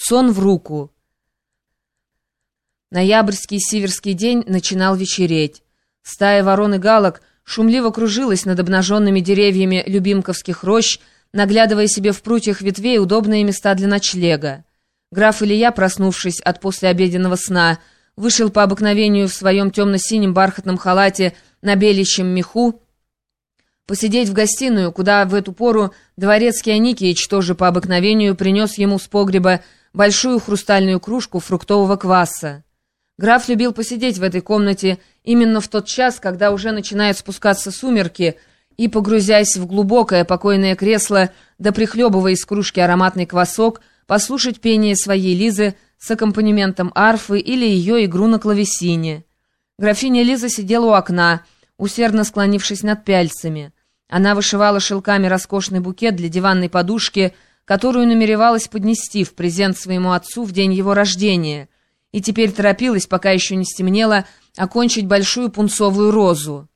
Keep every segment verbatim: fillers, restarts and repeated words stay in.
Сон в руку. Ноябрьский сиверский день начинал вечереть. Стая ворон и галок шумливо кружилась над обнаженными деревьями любимковских рощ, наглядывая себе в прутьях ветвей удобные места для ночлега. Граф Илья, проснувшись от послеобеденного сна, вышел по обыкновению в своем темно-синем бархатном халате на беличьем меху посидеть в гостиную, куда в эту пору дворецкий Аникеич тоже по обыкновению принес ему с погреба большую хрустальную кружку фруктового кваса. Граф любил посидеть в этой комнате именно в тот час, когда уже начинают спускаться сумерки, и, погрузясь в глубокое покойное кресло, да прихлебывая из кружки ароматный квасок, послушать пение своей Лизы с аккомпанементом арфы или ее игру на клавесине. Графиня Лиза сидела у окна, усердно склонившись над пяльцами. Она вышивала шелками роскошный букет для диванной подушки, которую намеревалась поднести в презент своему отцу в день его рождения, и теперь торопилась, пока еще не стемнело, окончить большую пунцовую розу.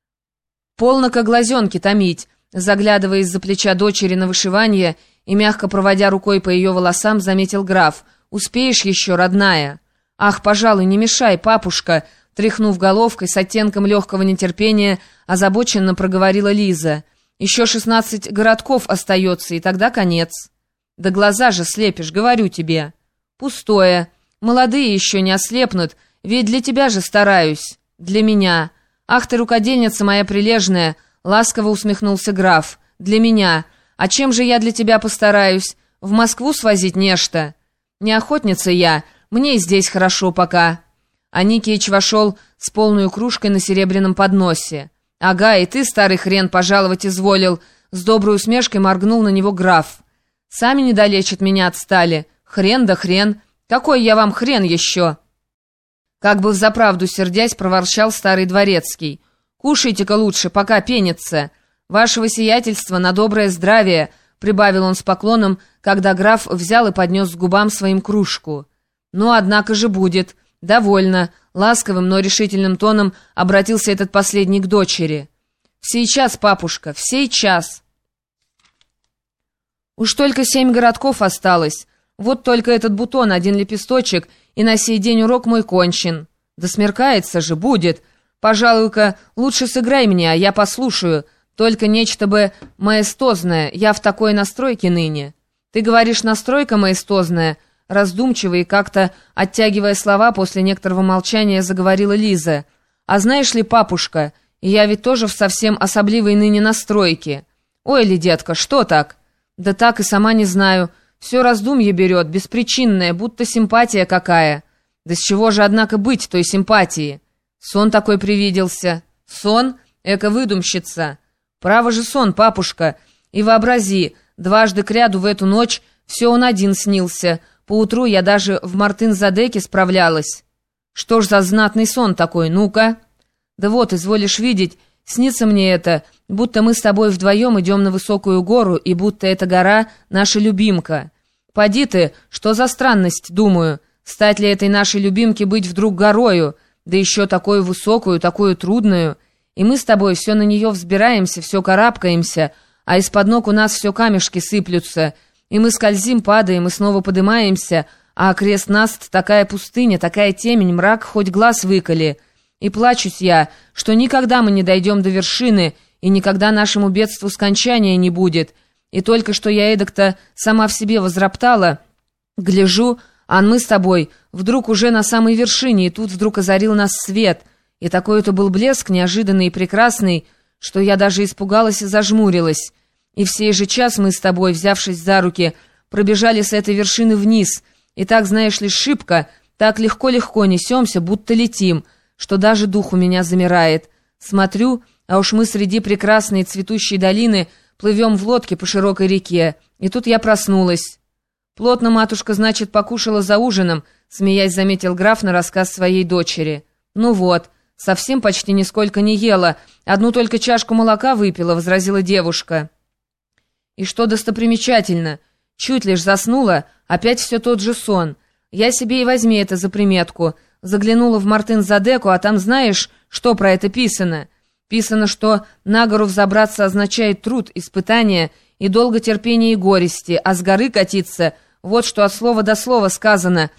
«Полно-ка глазенки томить», заглядывая из-за плеча дочери на вышивание и мягко проводя рукой по ее волосам, заметил граф. «Успеешь еще, родная?» «Ах, пожалуй, не мешай, папушка», тряхнув головкой с оттенком легкого нетерпения, озабоченно проговорила Лиза. «Еще шестнадцать городков остается, и тогда конец». «Да глаза же слепишь, говорю тебе». «Пустое. Молодые еще не ослепнут, ведь для тебя же стараюсь. Для меня. Ах ты, рукодельница моя прилежная», ласково усмехнулся граф. «Для меня. А чем же я для тебя постараюсь? В Москву свозить нечто? Не охотница я, мне и здесь хорошо пока». Аникеич вошел с полной кружкой на серебряном подносе. «Ага, и ты, старый хрен, пожаловать изволил», с доброй усмешкой моргнул на него граф. «Сами недалече от меня отстали. Хрен да хрен. Какой я вам хрен еще?» Как бы взаправду сердясь, проворчал старый дворецкий. «Кушайте-ка лучше, пока пенится. Вашего сиятельства на доброе здравие», прибавил он с поклоном, когда граф взял и поднес к губам своим кружку. «Ну, однако же будет. Довольно», ласковым, но решительным тоном обратился этот последний к дочери. «Сейчас, папушка, сейчас». «Уж только семь городков осталось. Вот только этот бутон, один лепесточек, и на сей день урок мой кончен. Да смеркается же, будет. Пожалуй-ка, лучше сыграй мне, а я послушаю. Только нечто бы маэстозное, я в такой настройке ныне». «Ты говоришь, настройка маэстозная?» Раздумчиво и как-то, оттягивая слова, после некоторого молчания заговорила Лиза. «А знаешь ли, папушка, я ведь тоже в совсем особливой ныне настройке». «Ой ли, детка, что так?» «Да так и сама не знаю. Все раздумье берет, беспричинное, будто симпатия какая». «Да с чего же, однако, быть той симпатии?» «Сон такой привиделся». «Сон? Эко-выдумщица». «Право же сон, папушка. И вообрази, дважды кряду в эту ночь все он один снился». Поутру я даже в Мартын-Задеке справлялась. Что ж за знатный сон такой, ну-ка? Да вот, изволишь видеть, снится мне это, будто мы с тобой вдвоем идем на высокую гору, и будто эта гора — наша любимка. Поди ты, что за странность, думаю, стать ли этой нашей любимке быть вдруг горою, да еще такую высокую, такую трудную, и мы с тобой все на нее взбираемся, все карабкаемся, а из-под ног у нас все камешки сыплются, и мы скользим, падаем и снова подымаемся, а окрест нас такая пустыня, такая темень, мрак, хоть глаз выколи. И плачусь я, что никогда мы не дойдем до вершины, и никогда нашему бедству скончания не будет. И только что я эдак-то сама в себе возроптала, гляжу, а мы с тобой вдруг уже на самой вершине, и тут вдруг озарил нас свет, и такой это был блеск неожиданный и прекрасный, что я даже испугалась и зажмурилась. И в сей же час мы с тобой, взявшись за руки, пробежали с этой вершины вниз, и так, знаешь ли, шибко, так легко-легко несемся, будто летим, что даже дух у меня замирает. Смотрю, а уж мы среди прекрасной цветущей долины плывем в лодке по широкой реке, и тут я проснулась. «Плотно матушка, значит, покушала за ужином», смеясь заметил граф на рассказ своей дочери. «Ну вот, совсем почти нисколько не ела, одну только чашку молока выпила», возразила девушка. «И что достопримечательно, чуть лишь заснула, опять все тот же сон. Я себе и возьми это за приметку. Заглянула в Мартын-Задеку, а там знаешь, что про это писано? Писано, что на гору взобраться означает труд, испытание и долготерпение и горести, а с горы катиться Вот что от слова до слова сказано.